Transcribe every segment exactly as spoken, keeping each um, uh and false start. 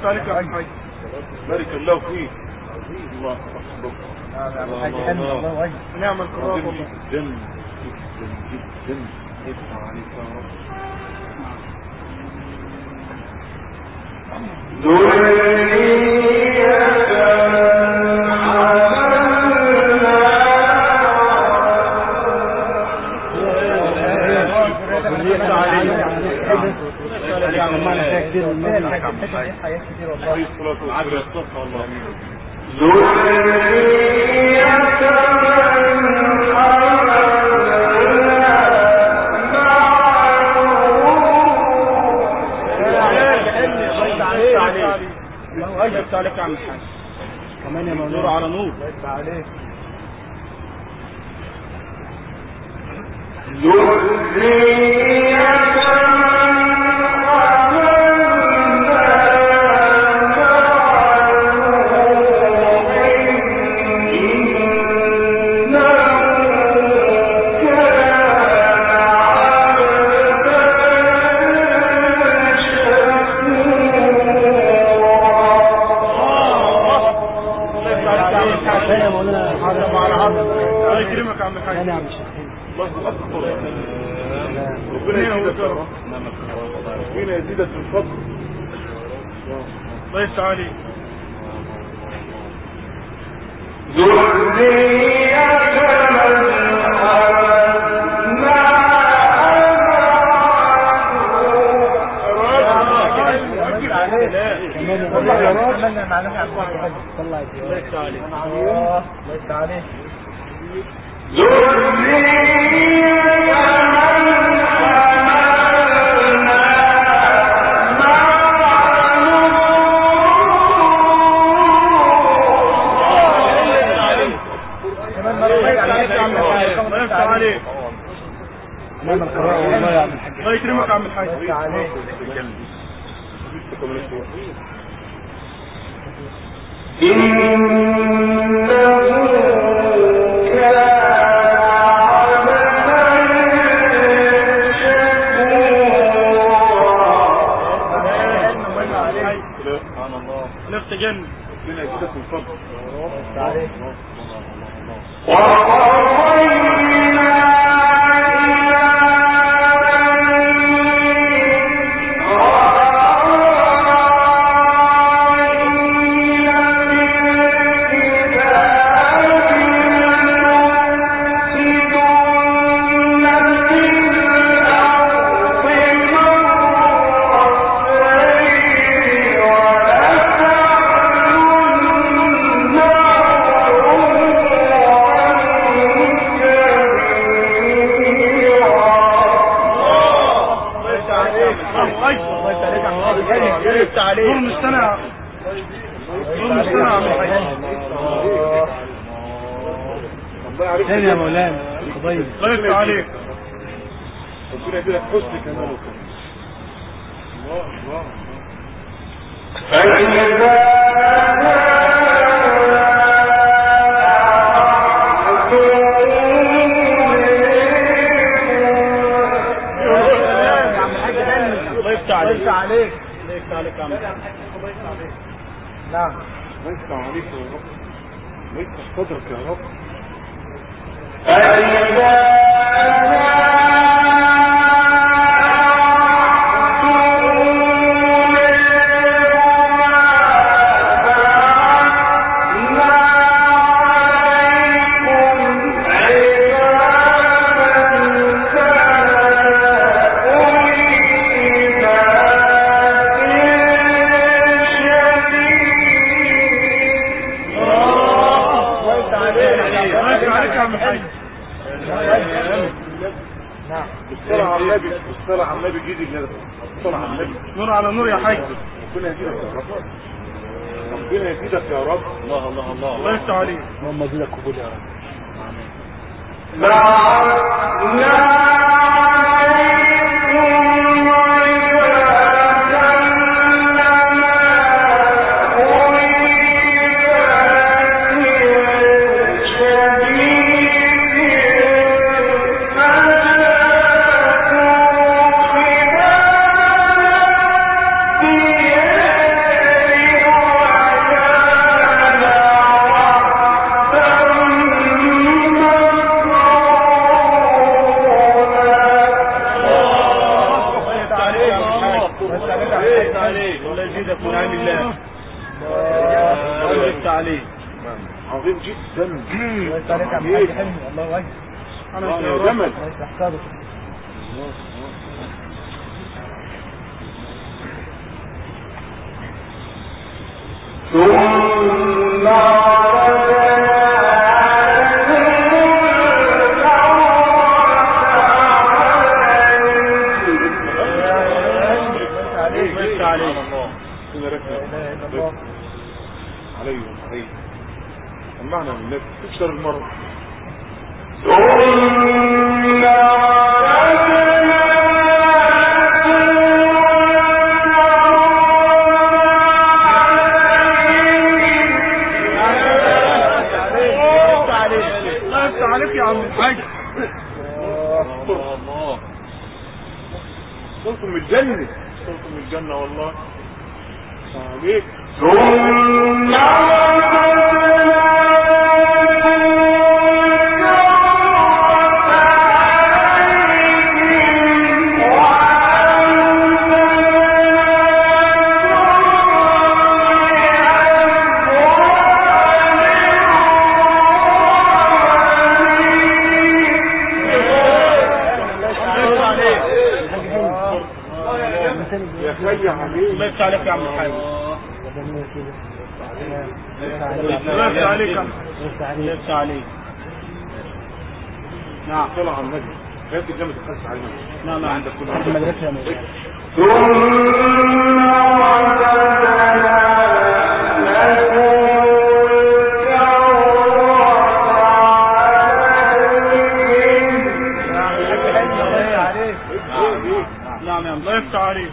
يفتح عليك يا حاج. بارك الله فيك. الله أكبر. الله نعم القرآن والله. جدا جدا جدا يفتح عليك يا رب. الله أجبت عليك يا عم الحاج. كمان يا مولانا نور على نور. الله يفتح عليك. الله أكبر. ربنا يزيدك يا رب. ربنا يزيدك من فضل. الله يفتح عليك. نعم القراءة والله يا عم الحاج. الله يكرمك يا عم الحاج. سبحان الله. نفس جنة. ربنا يزيدك من فضل. نور مستنع. نور مستنع يا عم الحاج. ثاني يا مولانا. الله يفتح عليك. ربنا يديلك حسن كماله. الله الله. الله يفتح عليك. عليك. الله يفتح عليك يا عم. نعم. الله يفتح عليك يا رب. الله يفتح صدرك يا رب. بالصلاة على النبي. بالصلاة على النبي. جيدي كده. بالصلاة على النبي. نور على نور يا حاج. ربنا يزيدك يا رب. ربنا يزيدك يا رب. الله الله الله. الله يفتح عليك. اللهم زيدك قبول يا رب. عليك. عظيم جدا. الله يفتح عليك يا عم الحاج حلمي. الله اكبر. الله يا جمل. الله يفتح صدرك. عليه عليه سمعنا من الناس تكسر المرض. عليك يا عم الحاج. الله صوتكم من الجنة، صوتكم من الجنة والله. عليك يا خي عليك. الله يفتح عليك يا عم الحاج. الله يفتح عليك يا عم. الله يفتح عليك. نعم. طلع على النبي. هات الجامعة تخلص علينا. نعم نعم. عندك كل في المدرسة يا مولانا. نعم يا الله يفتح عليك.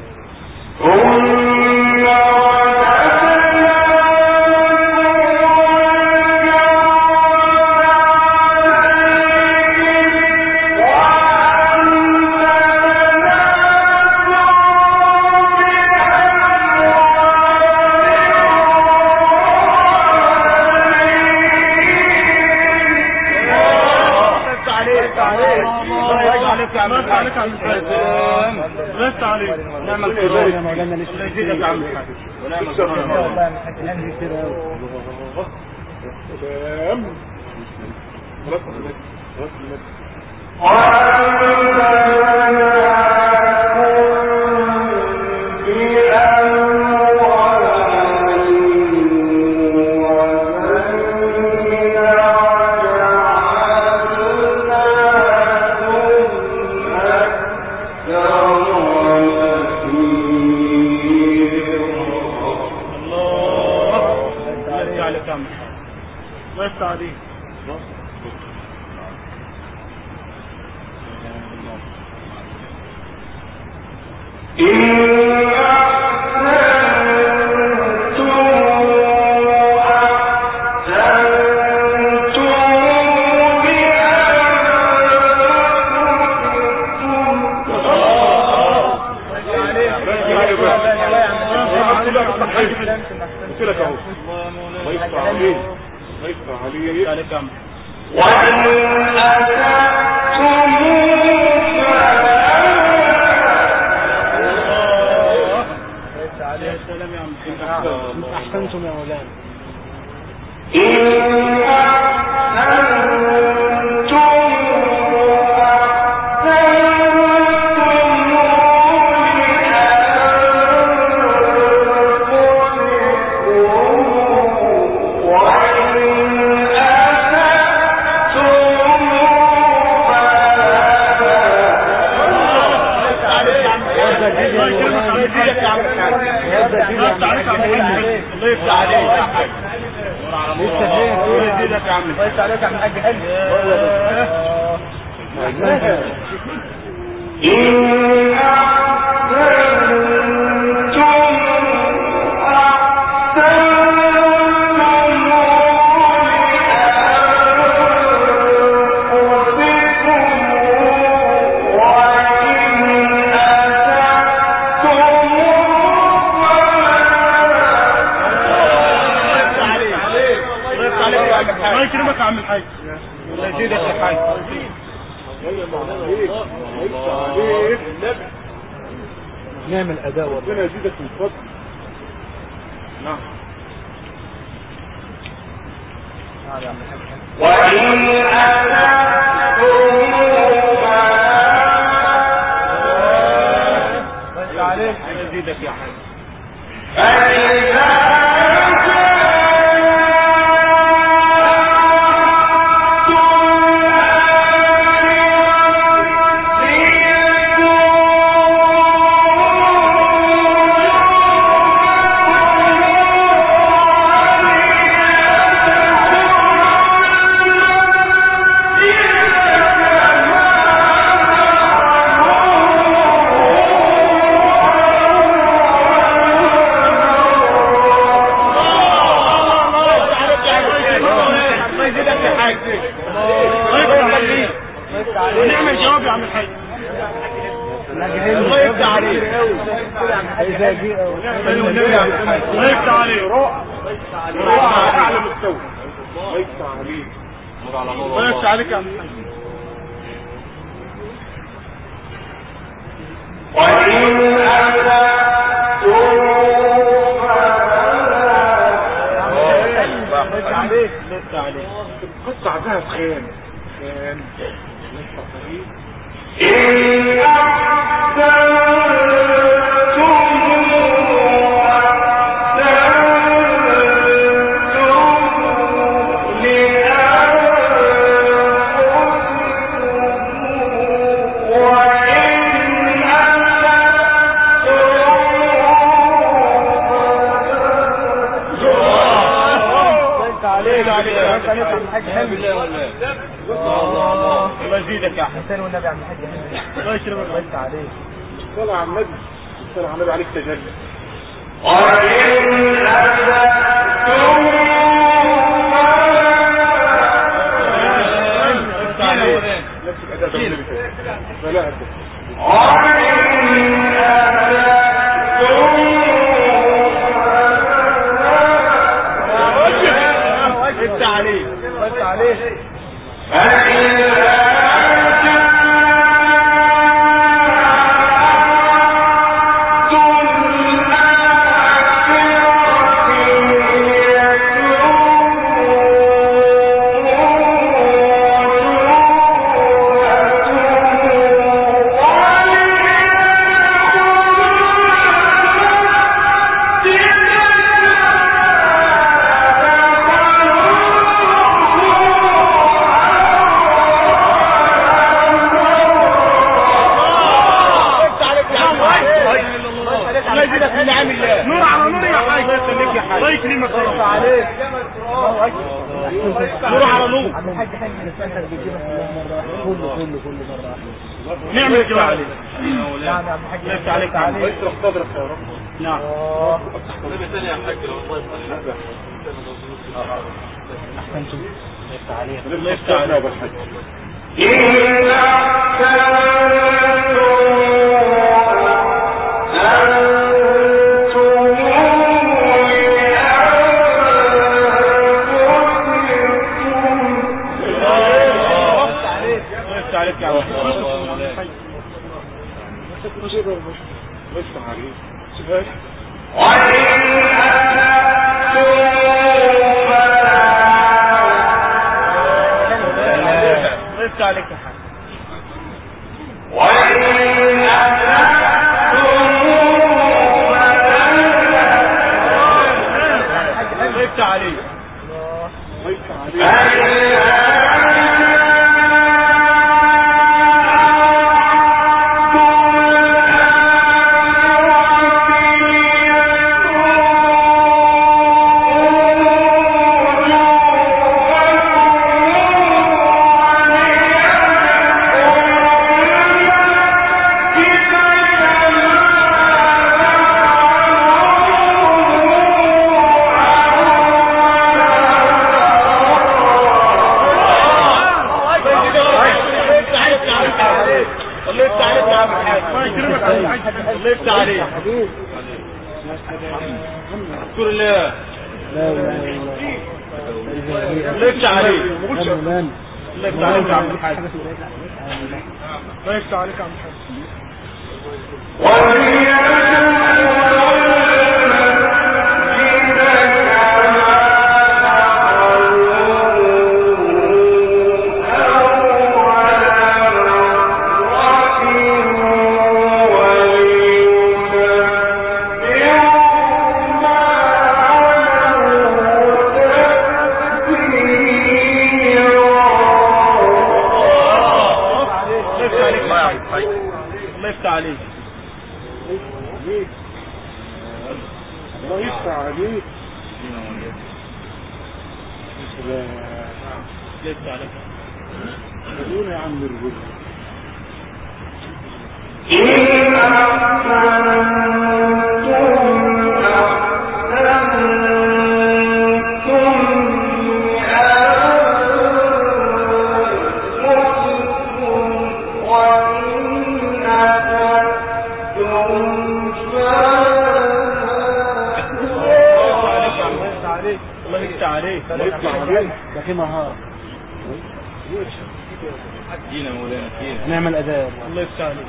الله عليك يا عم الحاج. الله عليك. نعم الكرام يا مولانا لسه. الله يزيدك يا عم الحاج. ونعم الكرام. والله يا عم الحاج حلمي كده. سلام. خلاص خلاص الله يفتح عليك. قلت لك اهو. الله يفتح عليك. الله يفتح عليك. عليك يا عم. يا سلام يا عم. احسنتم يا مولانا. الله يفتح عليك يا حاج. الله يزيدك يا عم. الله يفتح عليك يا عم الحاج حلمي. الله يكرمك يا عم الحاج. الله يزيدك يا حاج. نعم الاداء ربنا يزيدك من فضل. نعم وإن بس عليك يزيدك يا حاج. فإذا نعمل جواب يا عم الحاج. الله يفتح عليك. الله يفتح عليك. روعة أعلى مستوى. الله يفتح عليك. الله يفتح عليك يا عم الحاج. وإن لسه عليك لسه عليك. قطع ذهب خام خام لسه صحيح. إن الله يزيدك يا حسين والنبي عم الحاج. الله يشربك. الله يفتح عليك. الصلاة على النبي. الصلاة على النبي عليك تجلي. وإن نفسك أداء دولي فلا أداء. لسه عليك لسه عليك. نور على نور يا حاج. الله يكرمك. الله عليك. نور على نور. عم الحاج حاج بيجيبك كله كله كله مره واحده. نعمل كده عليك. نعم يا عم الحاج. لسه عليك عليك. ويسرق صدرك يا رب. نعم. نبي ثاني يا حاج والله يسلمك. احسنتم. لسه عليك. الله يفتح عليك يا ابو الحاج. عليك يا عم. لسه عليك. سؤال. لسه عليك يا حاج. لسه عليك. لسه عليك. الله يفتح عليك. اذكر الله. لا اله الا الله. الله يفتح عليك. الله يفتح عليك يا عم الحاج. الله يفتح عليك يا عم الحاج. عليك. الله يفتح عليك. لسه عليك. خلونا يا عم الرجل. إن الله يفتح عليك. ده في مهارة. جينا مولانا فينا. نعمل أداء. الله يفتح عليك.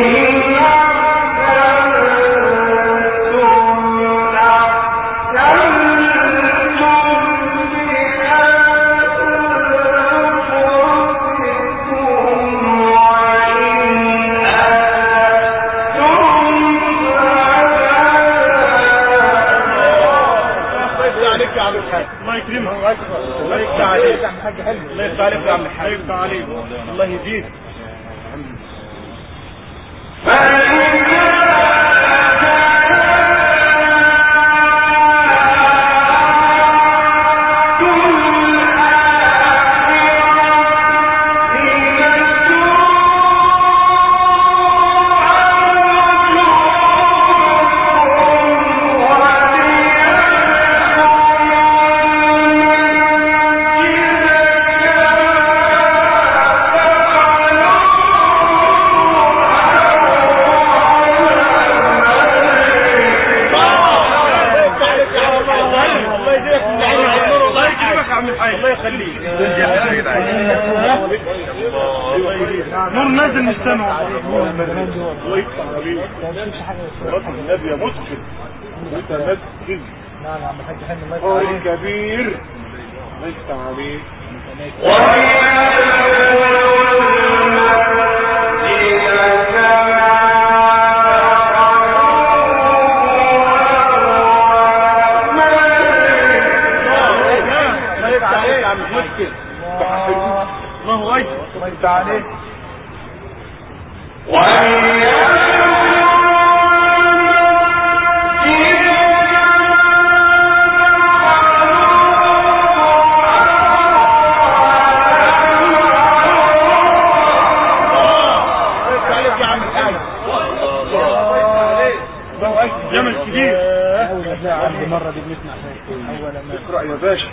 الله يكرمك. الله يفتح عليك. الله يفتح عليك يا عم الحاج. الله يفتح عليك. الله يزيد. نور نازل من السماء. الله يفتح عليك. رب النبي يا مسكن متمكن. لا لا عم الحاج حلمي الله يفتح عليك. كبير. الله يفتح عليك. الله أكبر. الله يفتح عليك. جمل كبير. أول ما عندي مرة دي بنسمع أول ما اقرأ يا باشا.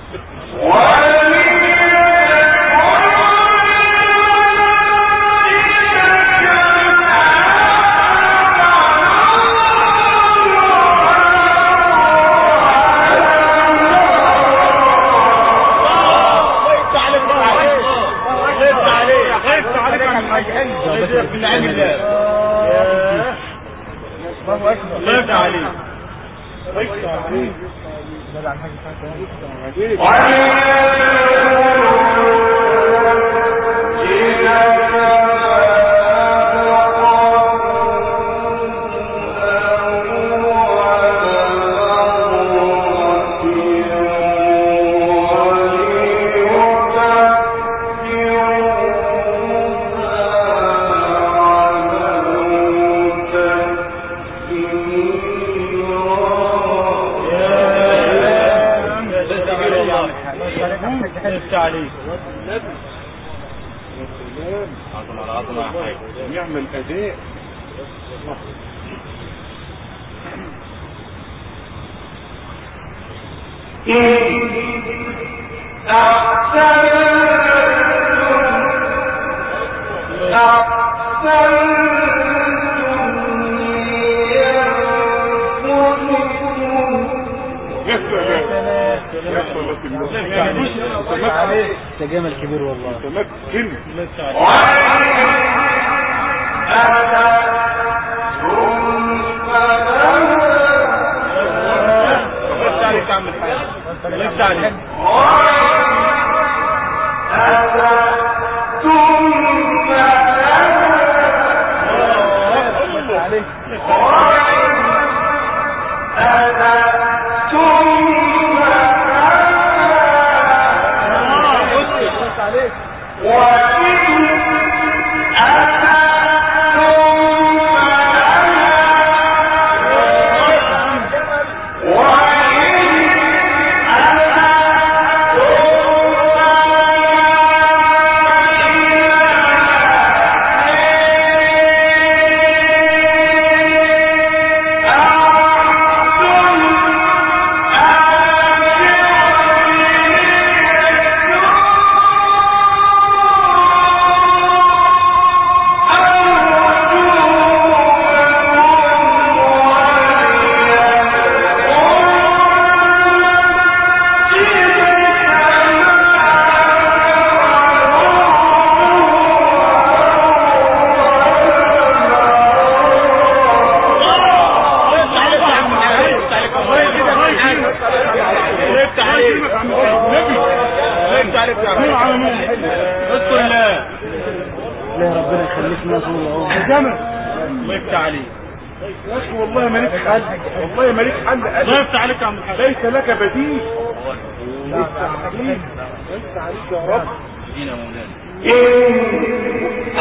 الله أكبر. الله يفتح عليك. الله يفتح عليك. ده عن حاجة ثانية. نعمل أداء. تجامل كبير والله. تمكن. وإن أتتم جمل الله يفتح عليك يا اخي والله مالك حل والله مالك حل الله يفتح عليك يا عم الحاج ليس لك بديل يفتح عليك يفتح عليك يا رب دينا مولانا إن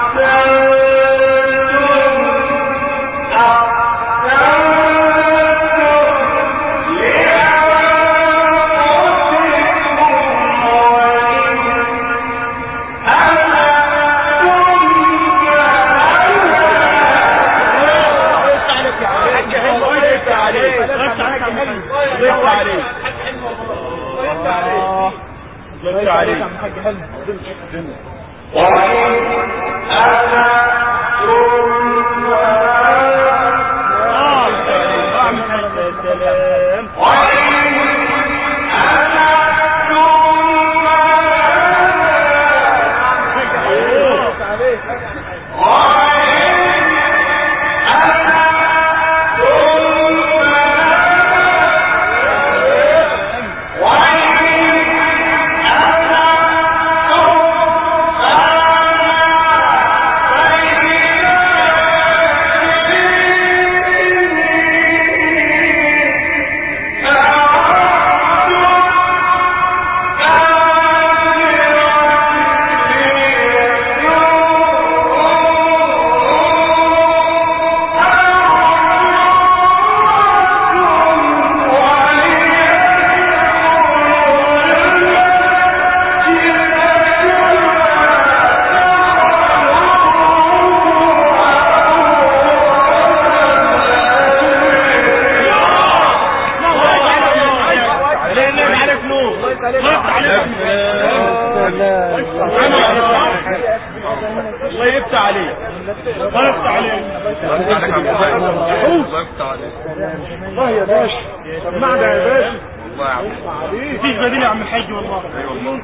الله يا باشا سمعنا يا باشا والله يا عم مفيش بديل يا عم الحاج والله اي والله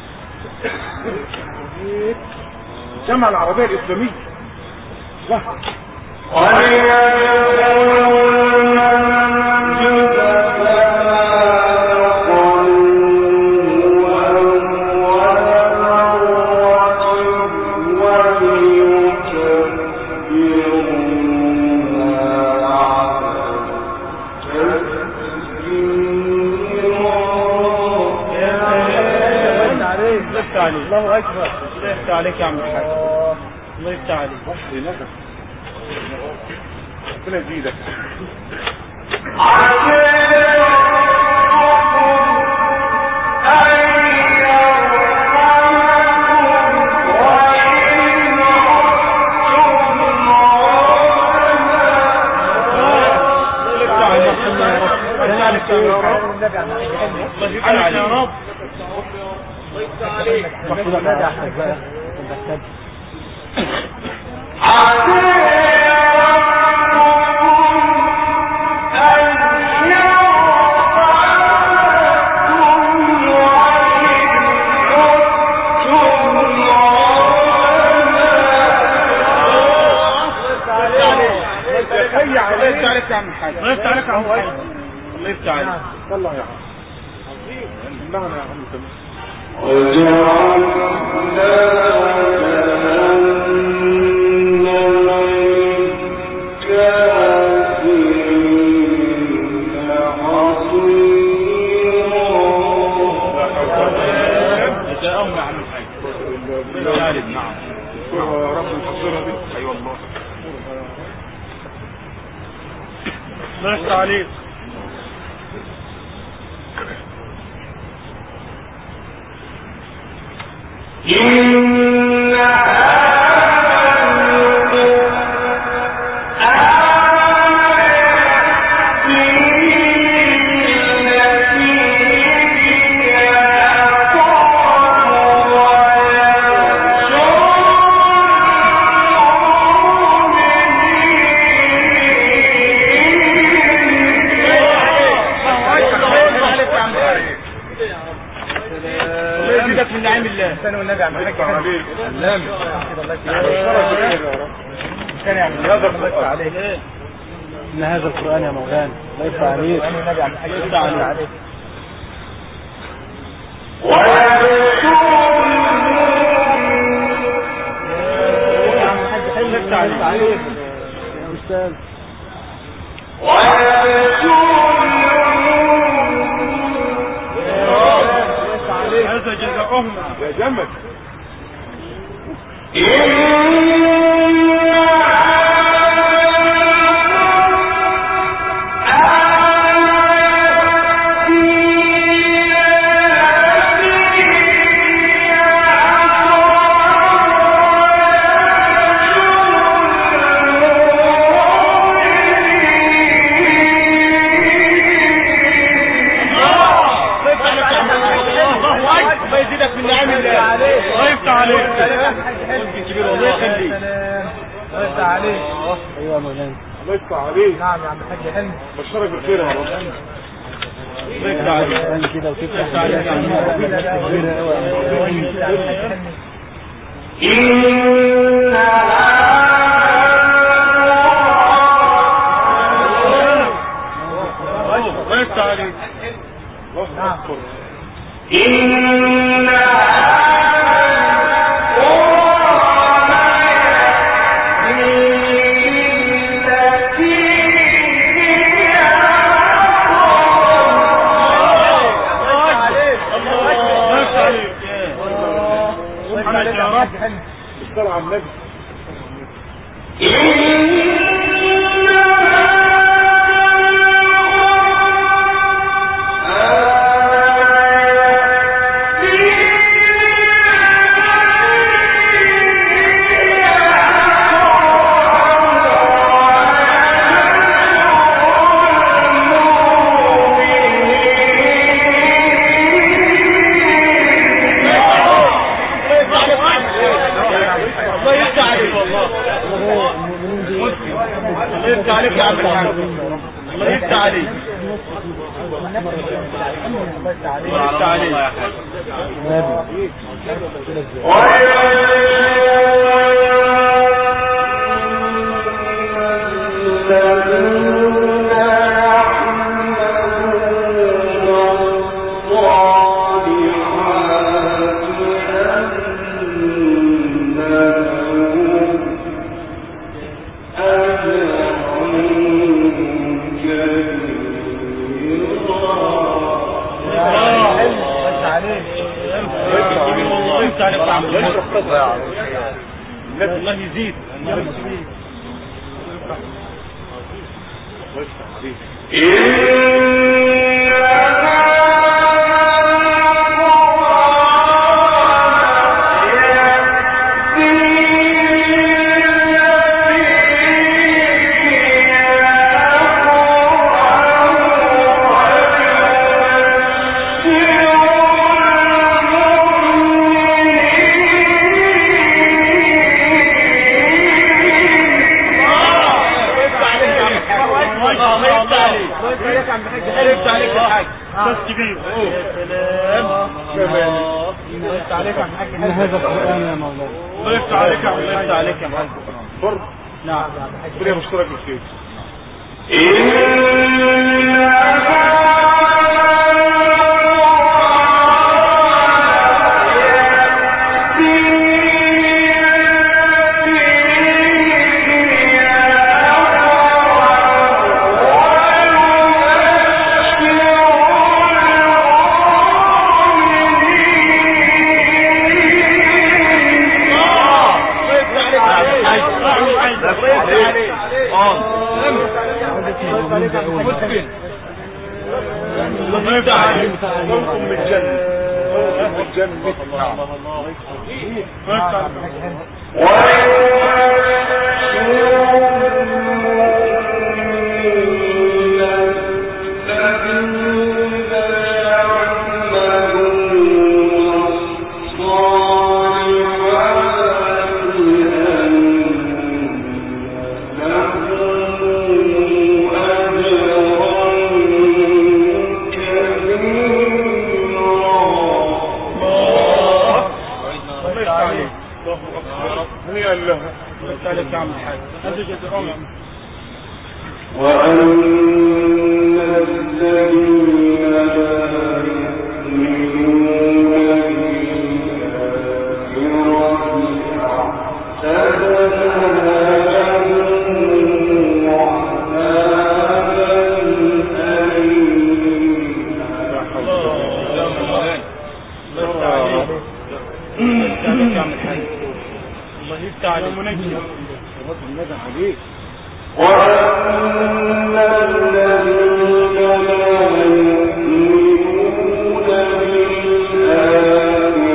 جمع العربية الإسلامية الله الله أكبر الله يفتح عليك يا عم الحاج الله يفتح عليك ربنا يزيدك يا رب محفوظة ماذا أحسن بقى ونبتد الله يفتح عليك يا عم الحاج الله يفتح عليك يا عم الحاج الله يفتح عليك والله يا عم اللهم يا عم الله يفتح عليك إن هذا القرآن يا مولانا لا يفتح عليك لا يفتح عليك عليك يا أستاذ. هذا جزاؤهم يا جمل ايوه مولانا الله يفتح عليك. نعم يا عم الحاج حلمي بشرك بالخير يا رب. الله يفتح عليك كده وتفتح عليك كبيره قوي الله يفتح عليك. الله اكبر. الصلاة على النبي. الله يفتح عليك. الله يفتح عليك يا حاج. الله يزيد. الله يفتح عليك. عرفت عليك يا حاج. استاذ كبير. الله يفتح عليك يا عم الحاج حلمي. هذا القرآن يا مولانا. الله يفتح عليك يا عم. الله يفتح عليك يا حاج. فرض. نعم يا عم الحاج. ربنا يبشرك بالخير. الله يفتح عليك. صوتكم من الجنة. صوتكم من الجنة. الله يفتح عليك يا عم الحاج. هذا جزاؤهم. وأن الذين لا يؤمنون بالآخرة أعتدنا لهم يا عم الحاج الله يفتح على المنجم النبي عليك. وأن الذين لا يؤمنون بالآخرة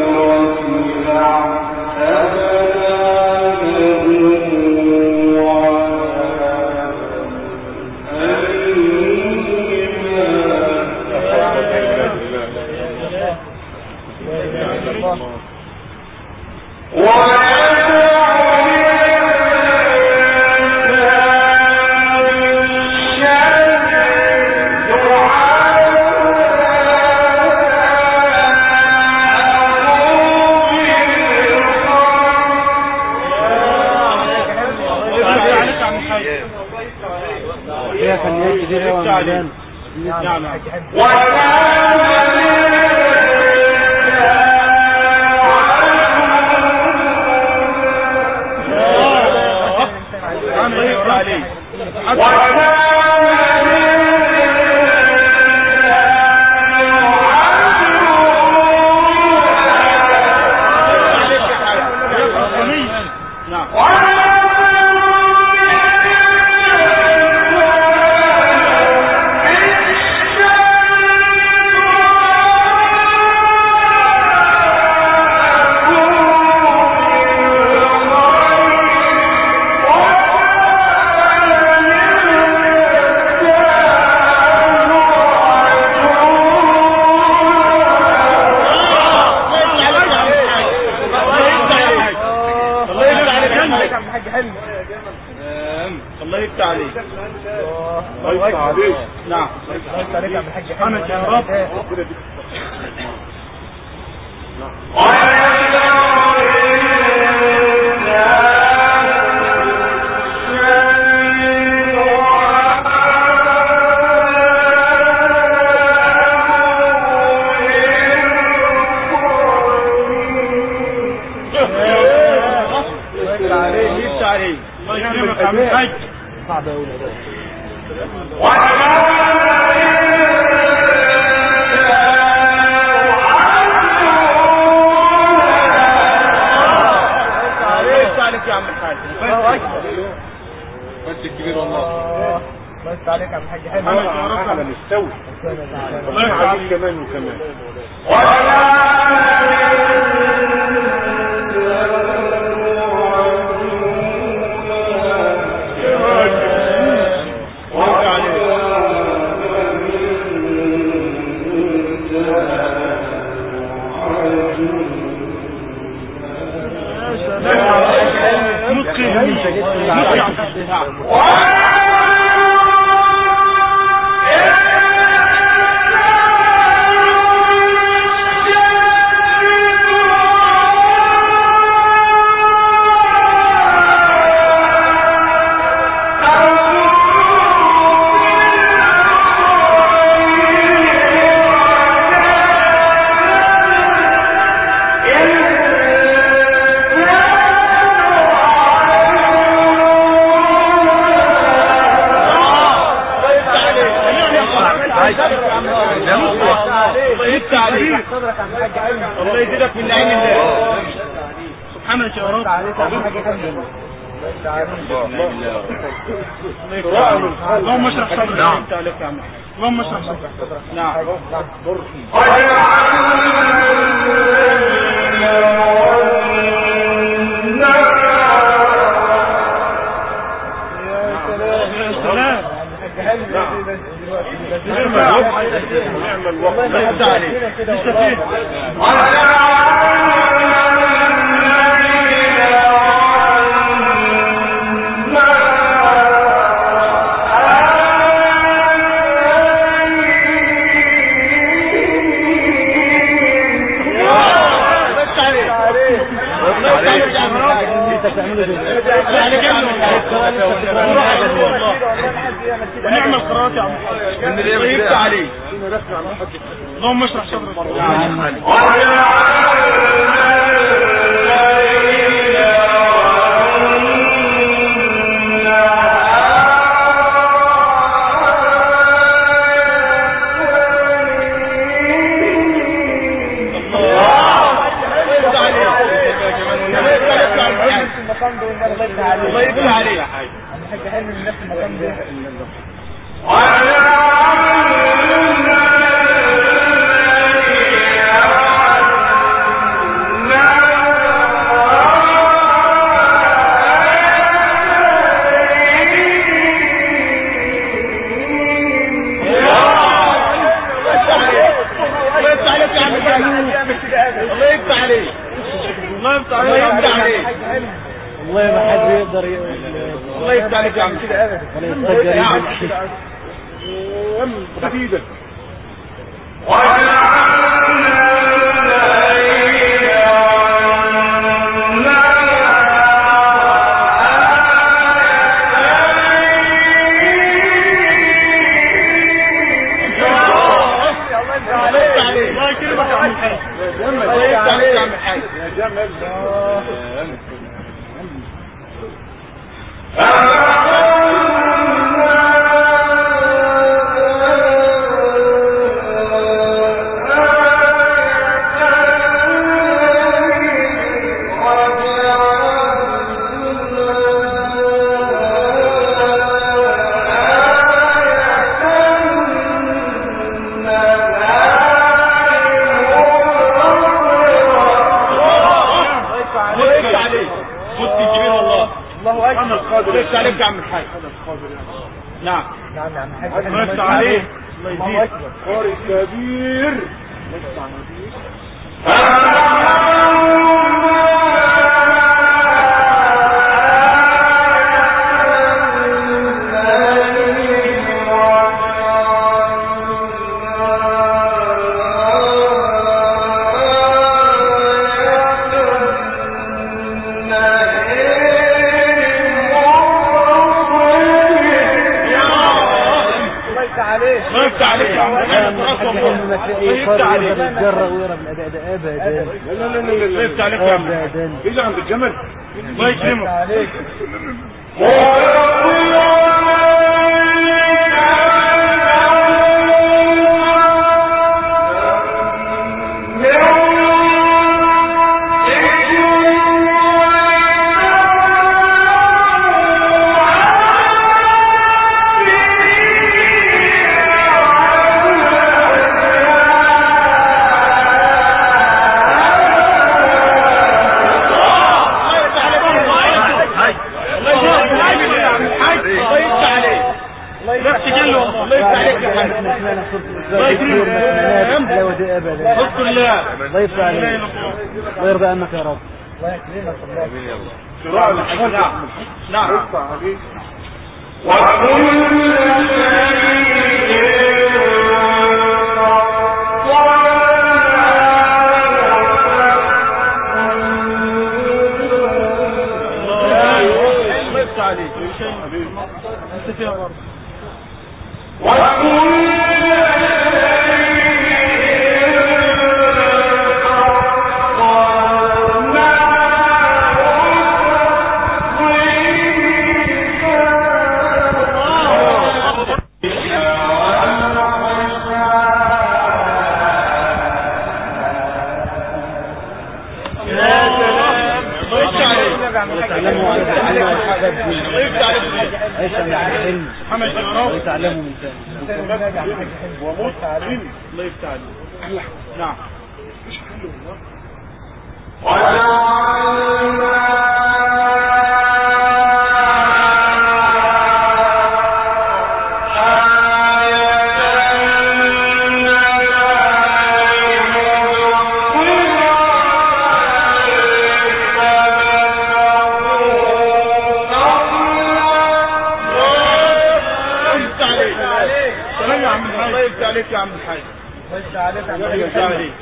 اللهم اشرح صدرك. نعم اللهم اشرح صدرك. نعم نعم الوقت ونعمل قراءات يا عم طيبت عليه. اللهم اشرح صدرك. المكان ده والنبي الله يفتح عليه. الله يفتح عليه يا حاج. الحاج حلو من نفس المكان ده. والله ما حد يقدر الله يفتح عليك يا عم كده ابدا ولا يستجر يم جديدة الله يكرمك يا عم الحاج. الله يفتح عليك يا عم الحاج. يا جمال ليس عليك يا عم الحاج. نعم نعم يا عم الحاج. ليس عليك. الله اكبر. قارئ كبير. يتجرأ ويرى من الأداء ده أبدا. لا لا لا لا لا يفتح عليك يا عم. إيه عند الجمل. الله يكرمك. الله يفتح عليك. الله يرضى عنك يا رب. الله يكرمك. الله امين يا الله. شراء الحاج. نعم نعم. يفتح عليك. الله يفتح عليك. انت فيها برضه. ويتعلموا من ثاني. وموت عليم. الله يفتح عليك. نعم. مش حلو والله. عليك يا عم الحاج. خش عليك يا عم الحاج.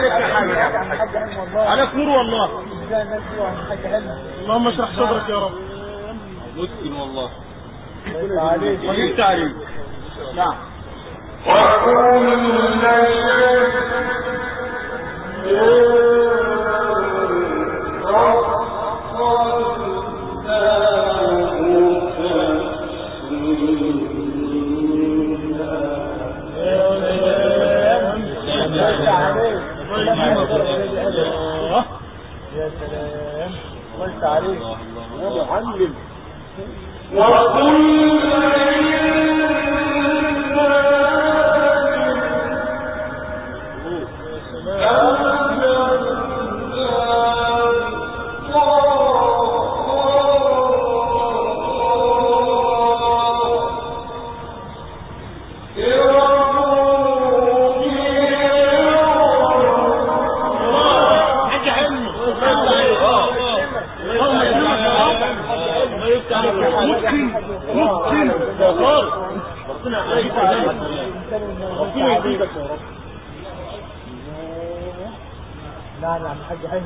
عليك نور والله. اللهم اشرح صدرك يا رب. مسكن والله وجبت عليك نعم وكل يا سلام قلت عليك يا معلم وكل لا لا الحاج حلو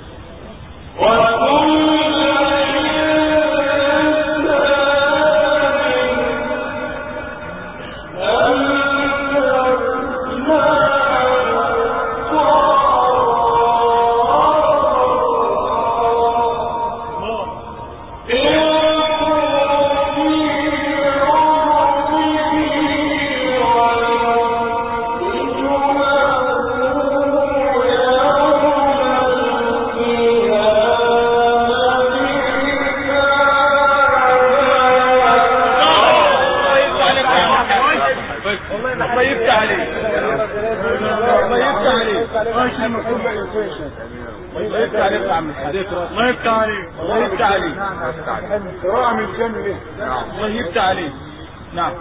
الله يفتح عليك الله يفتح عليك قراءة من جنة الله يفتح عليك نعم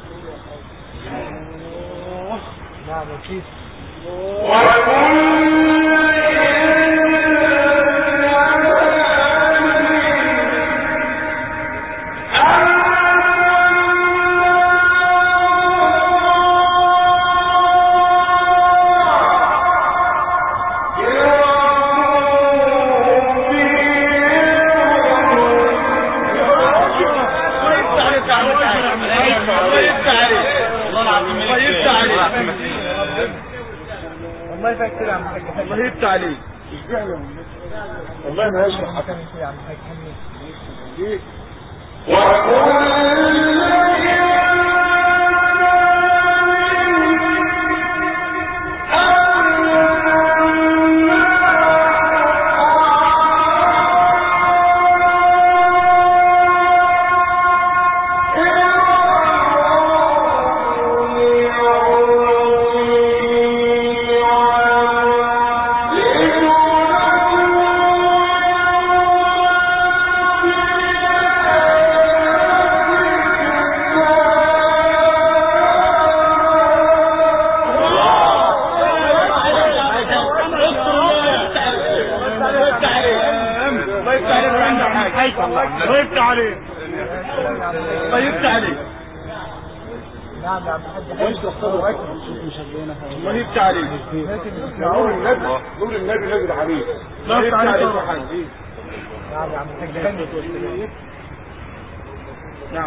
نعم اكيد والله يفكر يا عم الحاج حميد الله يفتح عليك والله ما يشرح حتى يا عم الحاج حميد ليه الله يفتح عليك الله يفتح عليك نعم يا عم الحاج حميد واشرح صدرك الله يفتح عليك نور النبي نور النبي نزل عليك الله يفتح عليك يا حاج نعم يا عم الحاج حميد نعم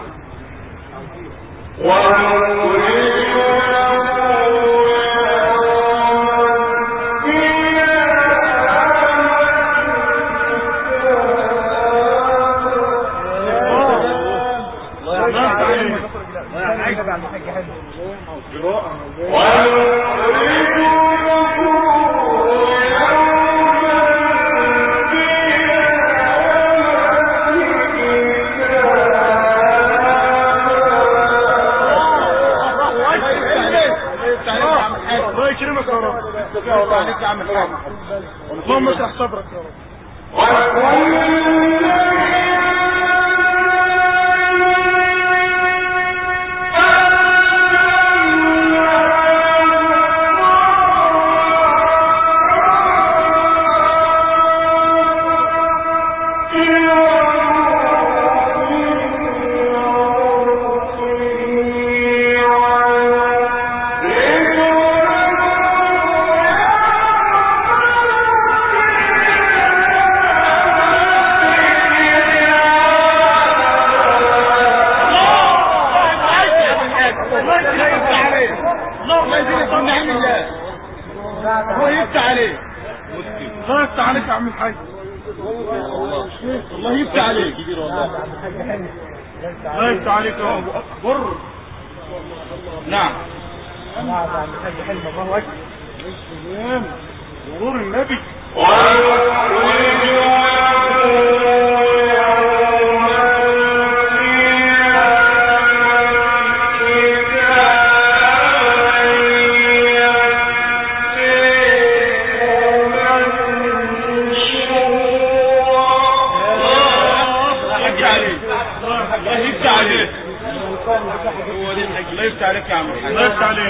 الله يكرمك يا رب الله عليك يا عم الحاج اللهم اشرح صدرك يا رب Yeah. عم الحاج. الله يفتح عليك. الله يفتح عليك يا ابو اكبر. نعم نعم عم الحاج حلم الله اكبر. سلام ونور النبي. الله يفتح عليك يا عم. الله يفتح عليك.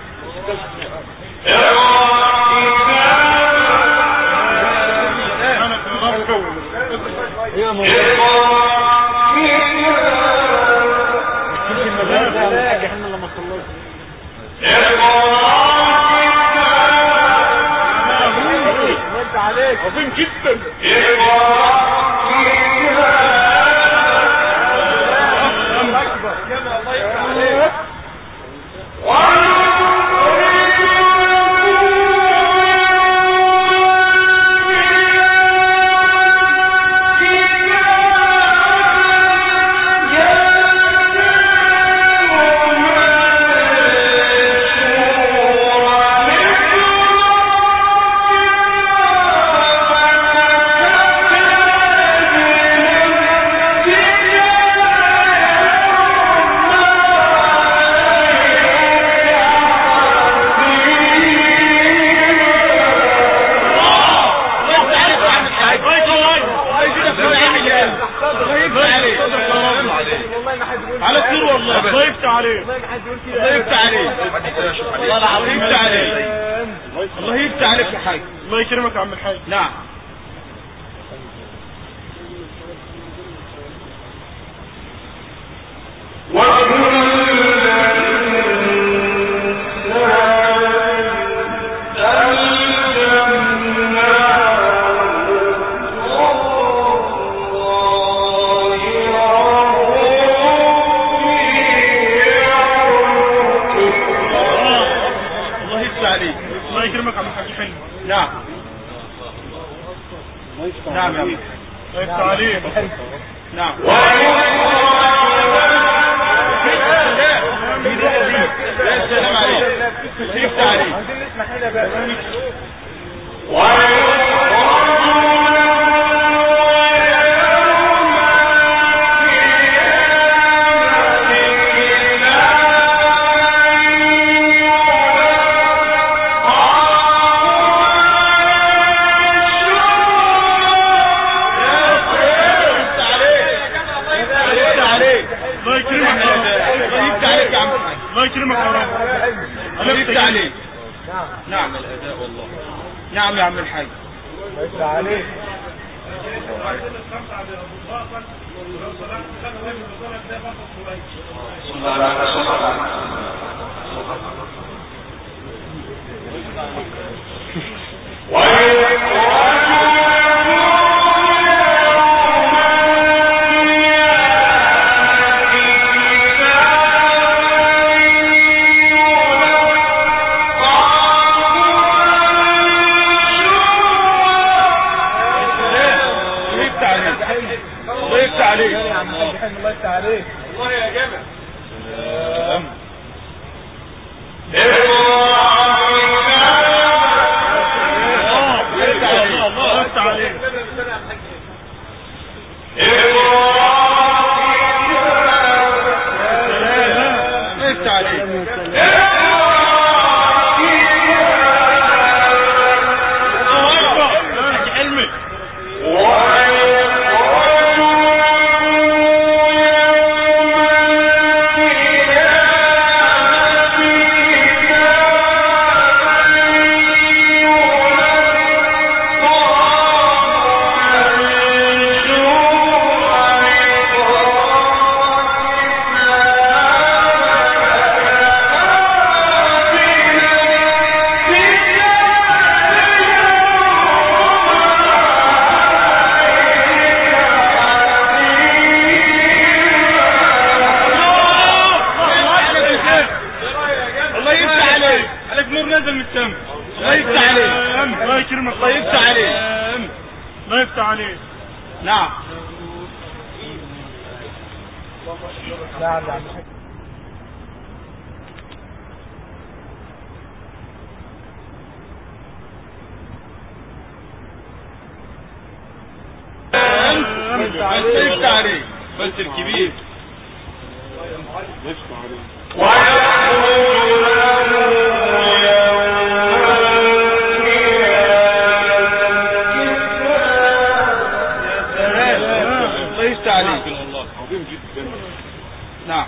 يا مولانا احنا لما خلصنا وانت عليك عظيم جدا. اكبر كما الله يفتح عليك. على خير والله. الله يفتح عليك. الله يفتح عليك. الله العظيم يفتح عليك. الله يفتح عليك يا حاج. الله يكرمك يا عم الحاج. نعم نعم نعم يا يفتح عليك. نعم يا سلام عليك. يفتح عليك. عايزين نسمع حاجه بقى. الله يكرمك يا رب. الله يفتح عليك. نعم نعم الاداء والله. نعم يا عم الحاج. الله يفتح عليك. الله يفتح عليك. يا عم الحاج حلم الله يفتح عليك. الله يا جمل. الله يفتح عليك. يفتح عليك. الله يفتح عليك. نعم. نعم نعم. بس عليك بس الكبير بس عليك. ليس عليك الله عظيم جدا. نعم.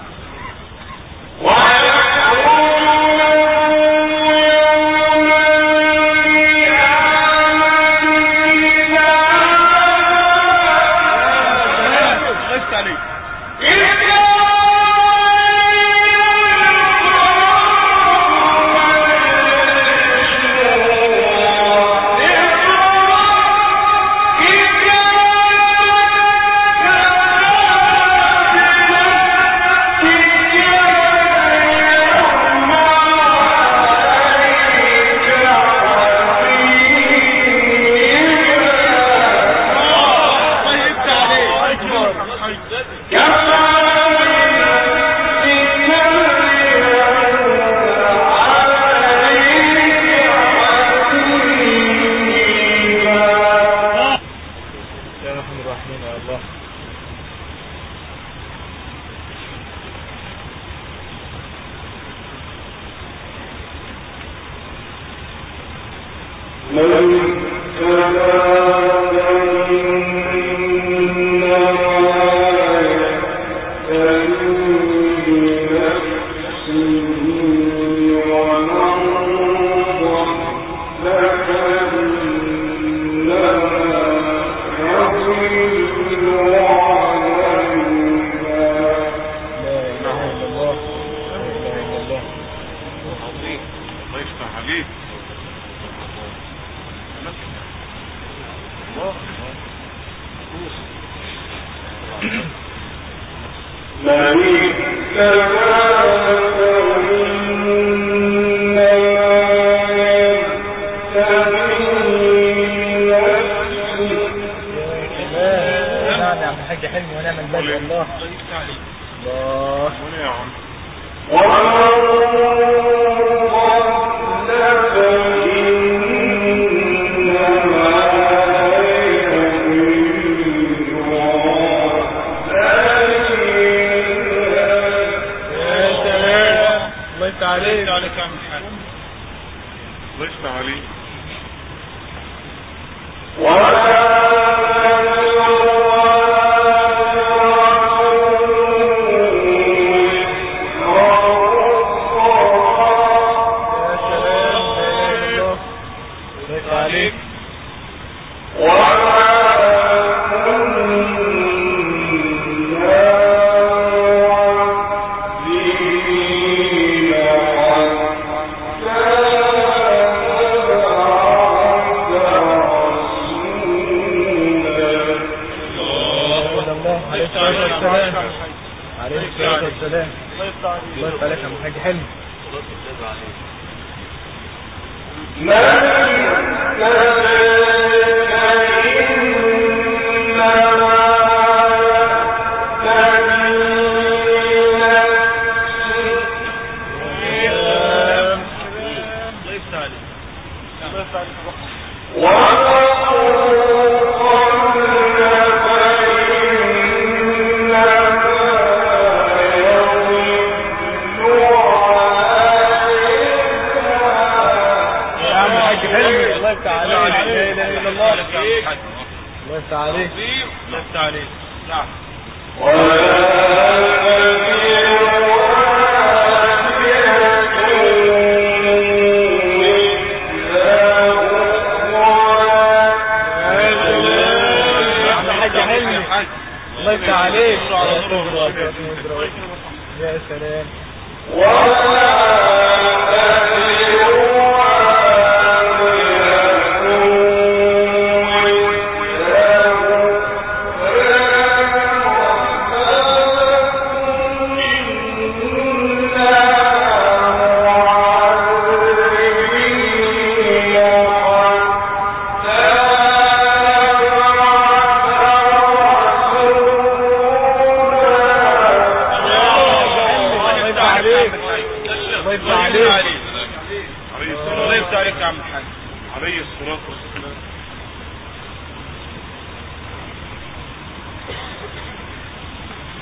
الله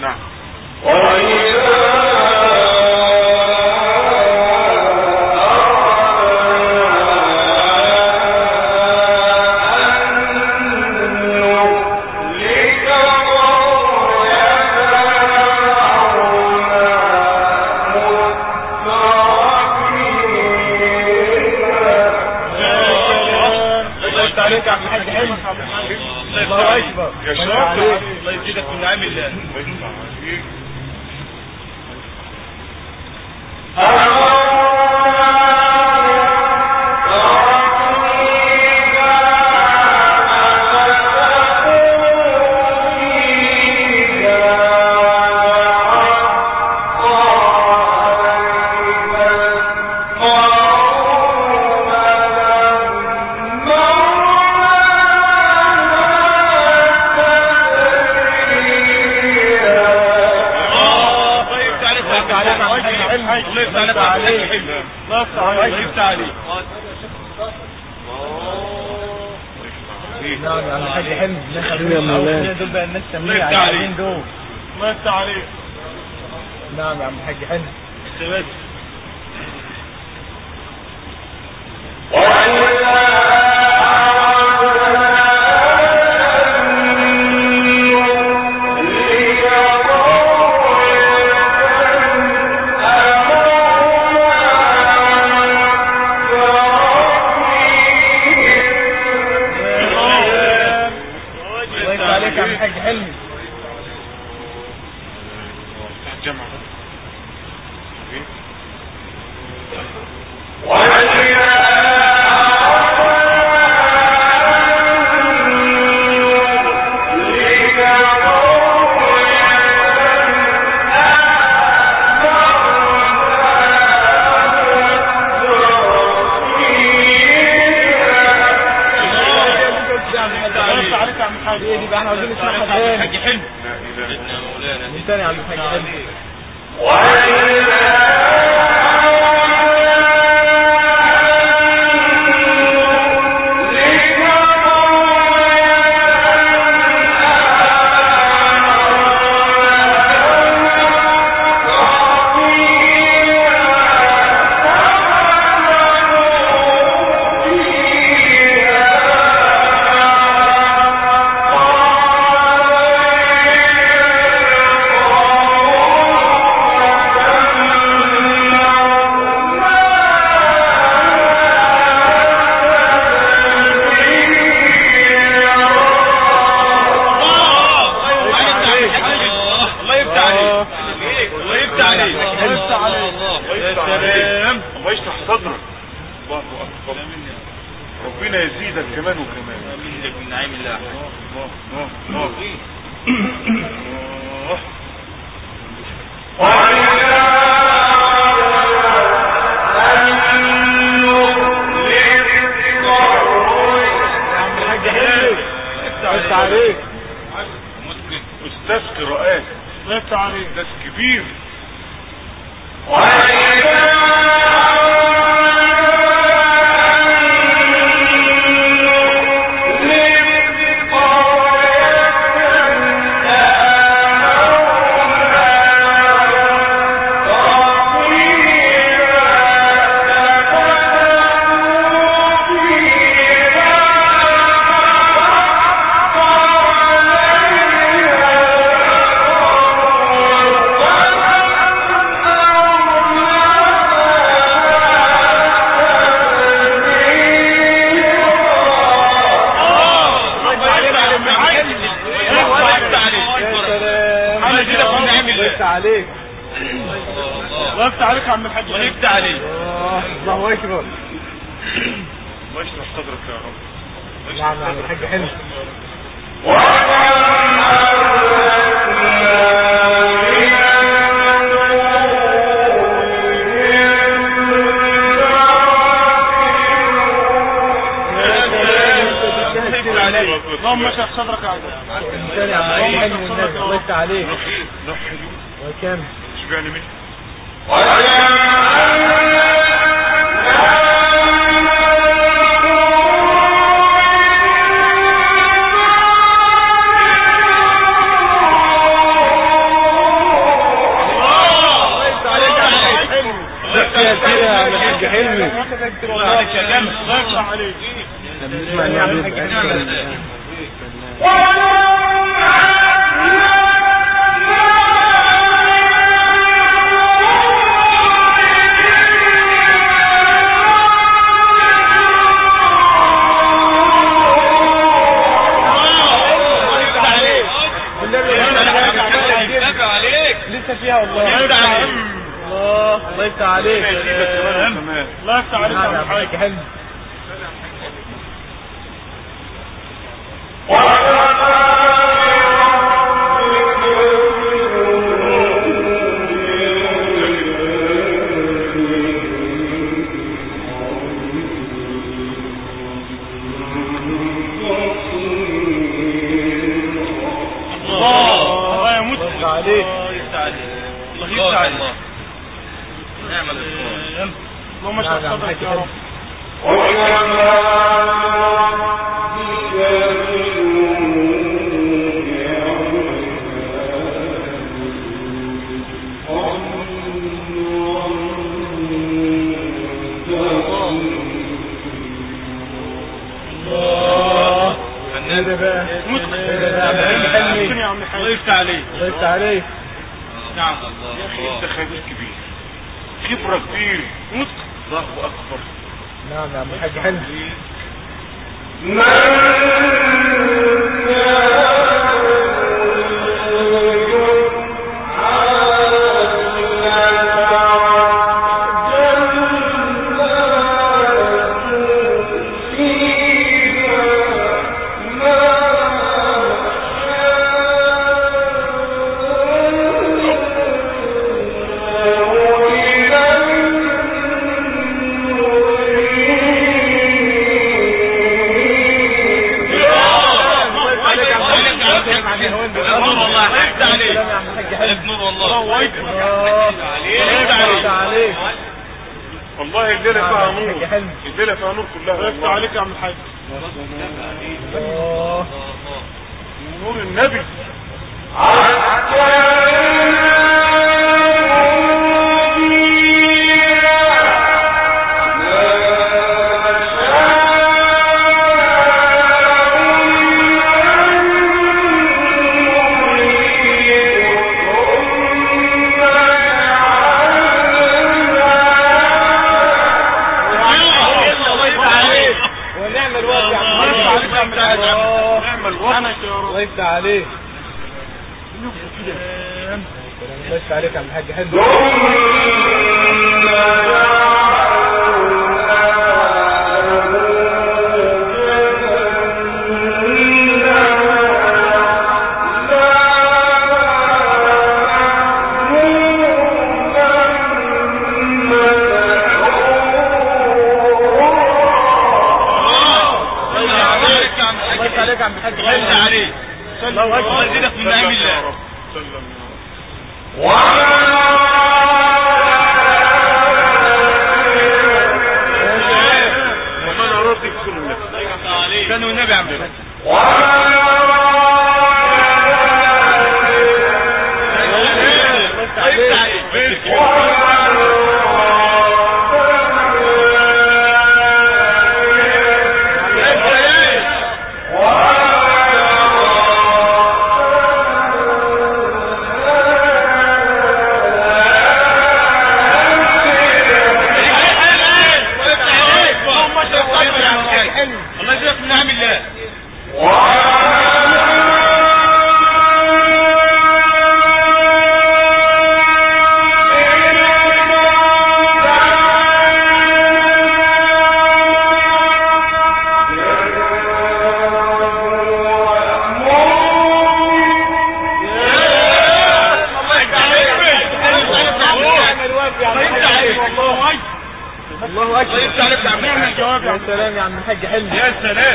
نعم. الله اكبر يا شاطر. الله يزيدك من نعم الله. نعم يا عم الحاج حلو. اللهم اشرح صدرك يا عبد الله عليك وكم اشبعني منه فيها والله. الله يفتح عليك. الله الله يفتح عليك. الله يفتح عليك يا حاج حلو. اللهم اشرح صدرك يا رب. الله يفتح عليك. الله يفتح عليك. نعم يا اخي انت خبير كبير، خبرة كبير، نطق الله اكبر. نعم يا عم الحاج حلو. والله الليلة فيها نور، الليلة فيها نور كلها. الله يفتح عليك يا عم الحاج. الله نور النبي. الله يفتح عليك. الله يفتح عليك يا عم الحاج حلو. الله اكبر. يزيدك من نعم الله. ومن أراد يكسر النبي كانوا النبي عم بيقول الله اكبر. يا سلام يا عم الحاج حلو. يا سلام.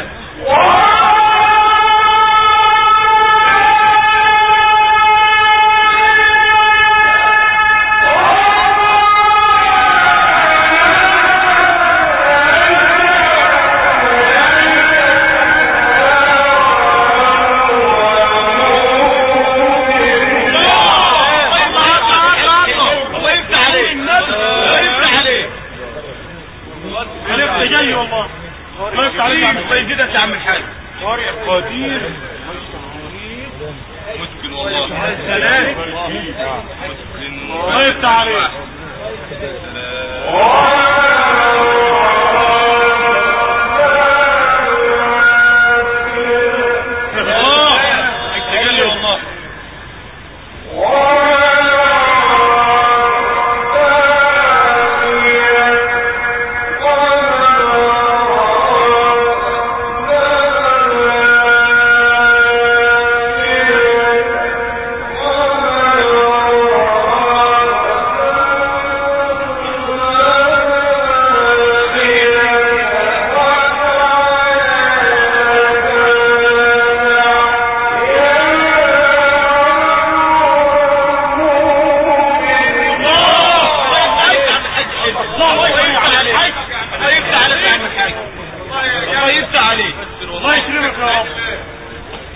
يا عم الحاج قدير مسكن والله. يا سلام. الله يفتح عليك.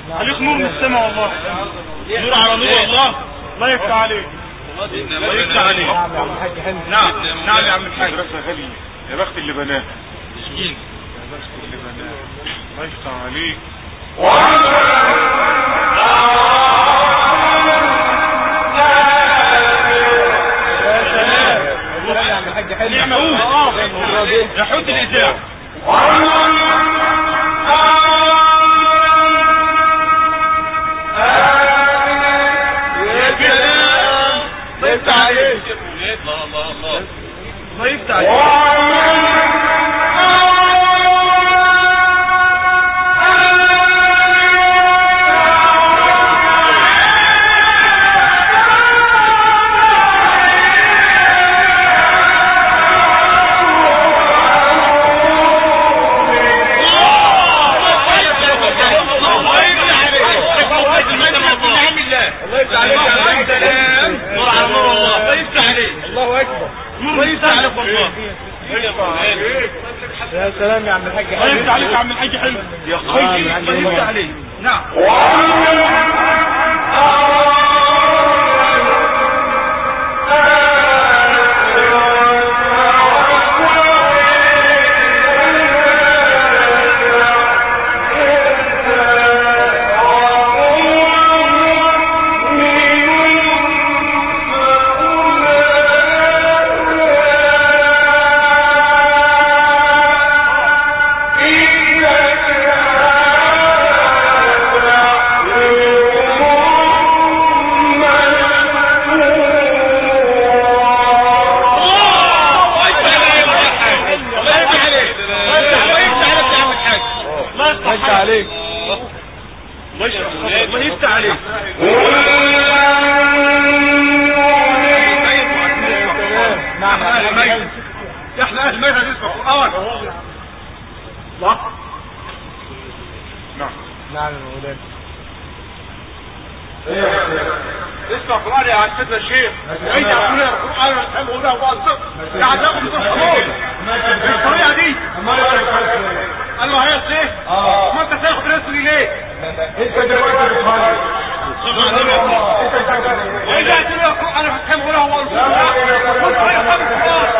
عليك نور من السماء والله، نور على نور والله. الله يفتح عليك، الله يفتح عليك. نعم يا عم الحاج حلمي. نعم نعم يا عم الحاج. مدرسة غالية، يا بخت اللي بناه، مسكين، يا بخت اللي بناه. الله يفتح عليك. يا عم الحاج حلمي. نعم اه يا حوت الاذاعه. الله يفتح عليك، الله الله الله، الله يفتح عليك. يا سلام يا عم الحاج حلمي. الله يفتح عليك يا عم الحاج حلمي يا خير، الله يفتح عليك. نعم اسمع قرآن يا عزيزنا الشيخ. عيد يا عمنا القرآن والحمد لله وأصدق يا عزاكم بالصبور بالطريقة دي. قال له هيا ايه؟ اه ما انت تاخد رسمي ليه؟ انت دلوقتي بتخالف. انت عايزين القرآن والحمد لله وأصدق.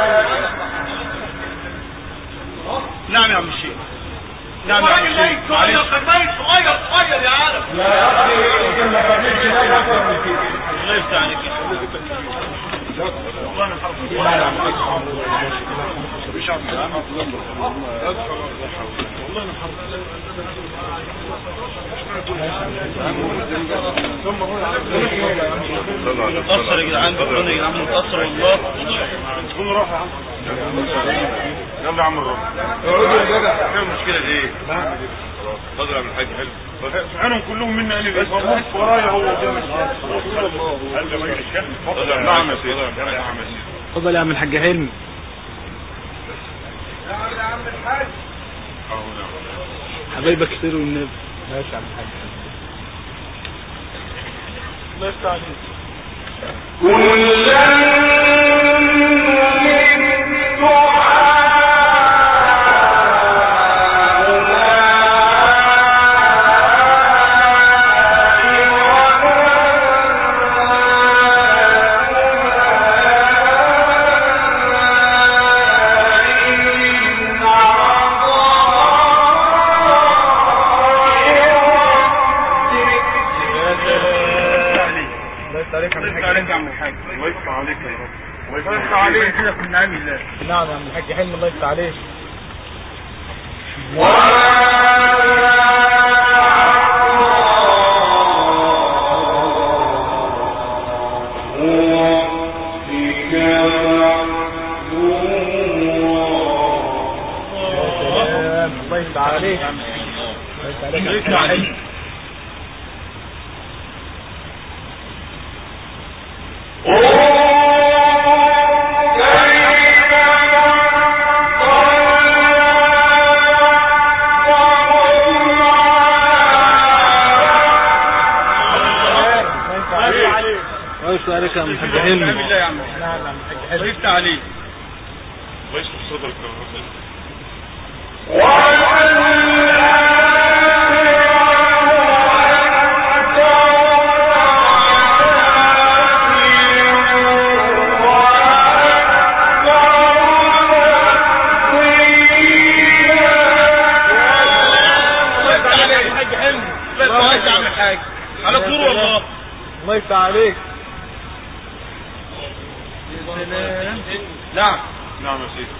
نعم يا عم الشيخ. نعم يا عم الشيخ. صغير صغير صغير يا عالم. يا اخي انت ما تعملش لا اكتر من كده. الله يفتح عليك. والله انا حرب. والله انا حرب. والله انا حرب. ثم هو متأثر يا جدعان، ربنا يا جدعان متأثر والله. قول روح يا عم. يلا يا عم الروح. ايه المشكلة دي ايه؟ اتفضل يا عم الحاج حلو. عنهم كلهم منا قال لي ورايا هو نعم يا سيدي. اتفضل يا عم الحاج حلمي. يا عم الحاج. حبايبك كتير والنبي. ماشي يا عم الحاج. الله يفتح عليك. نعم يا عم الحاج حلمي الله يفتح عليك. الله يفتح عليك. الله يفتح عليك. عليك يا عم الحاج حلمي. نعم يا عم الحاج حلمي. الله يفتح عليك. الله يشفي صدرك يا رب. الحاج على طول والله. الله يفتح عليك. نعم نعم يا سيدي.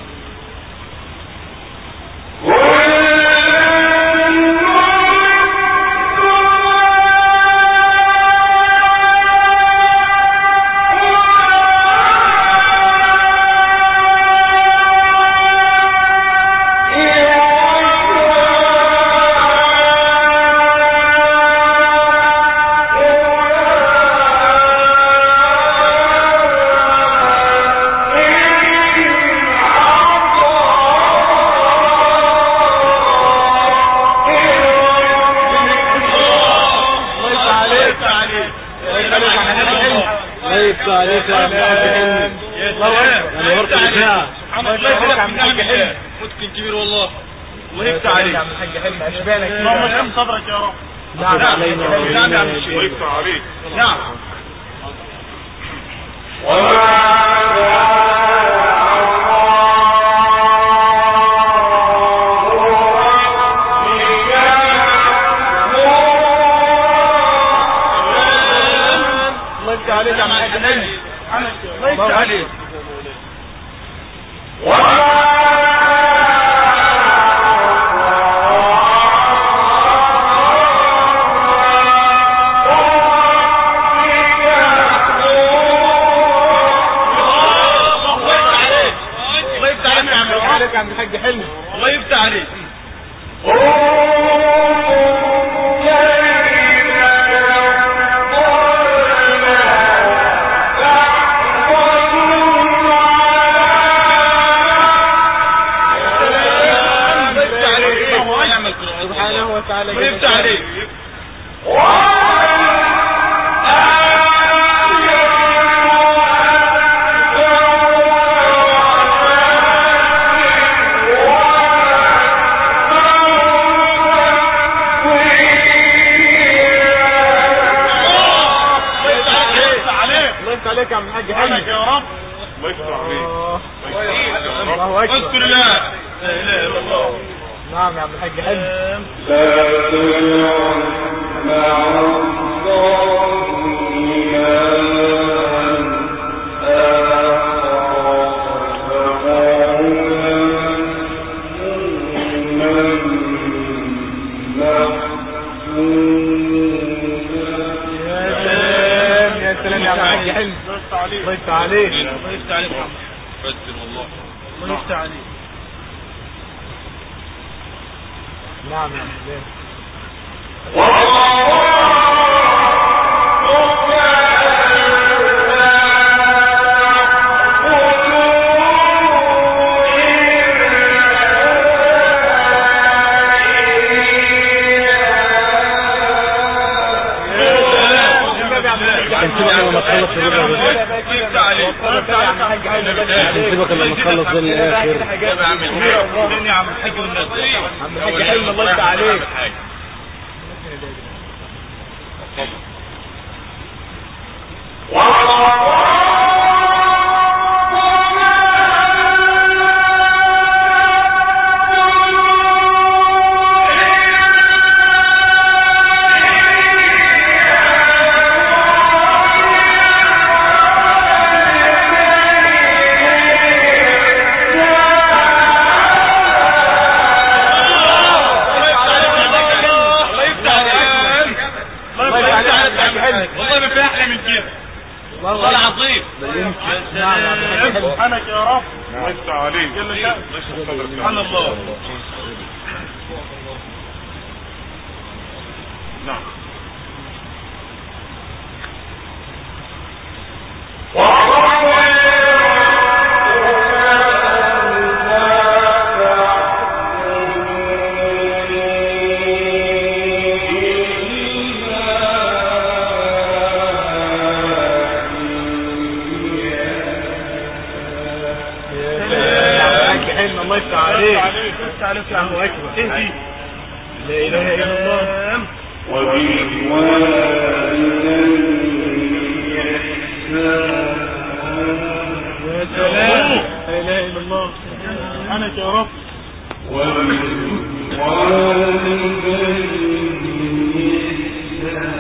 وبالوالدين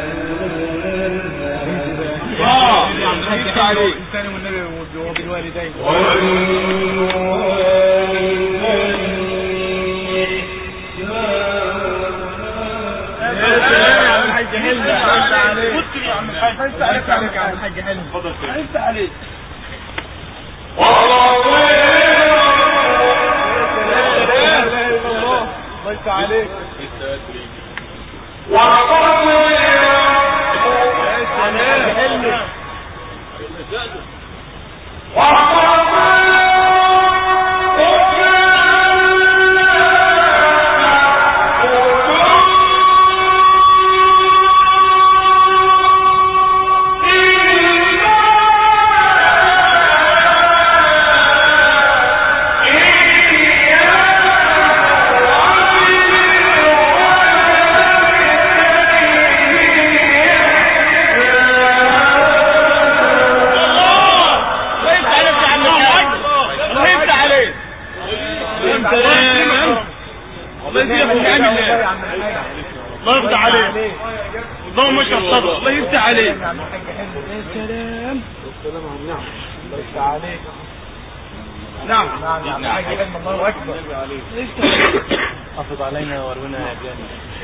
عليه الثاني والنبي وبالوالدين أفض علينا ورونا يا جاني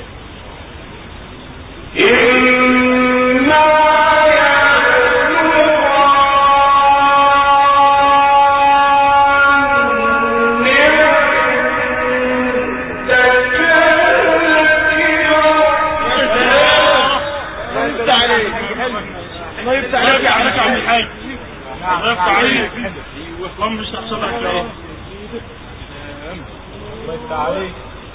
الله يفتح عليك يا عم الحاج. الله يفتح عليك. اللهم مش تحصل لك الله يفتح عليك.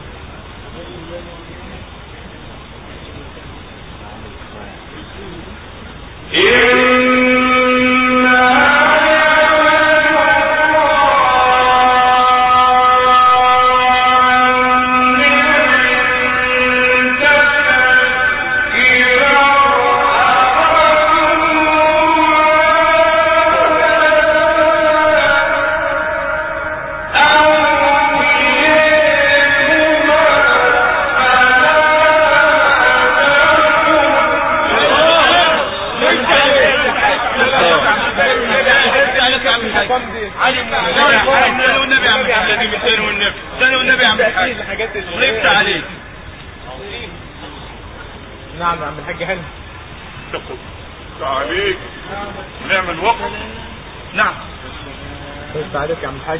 نعم يا عم الحاج حلمي. عليك نعمل وقت. نعم بس عليك يا عم الحاج.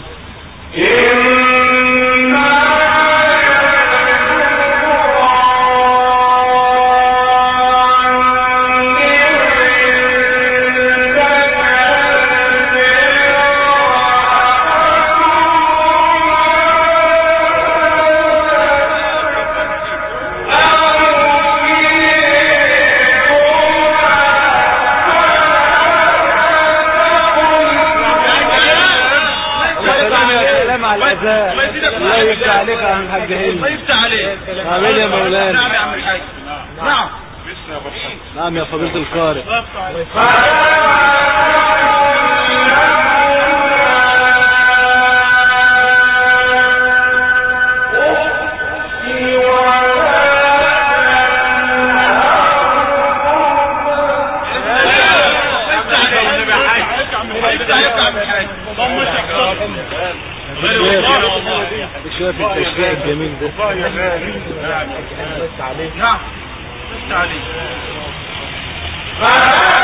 الله يفتح عليك يا عم الحاج هاني. الله يفتح عليك. امين يا مولانا. نعم يا عم الحاج. نعم. نعم يا فضيلة القارئ. شوف التشريع الجميل ده. الله يا غالي. نعم. بس عليك. نعم. بس عليك.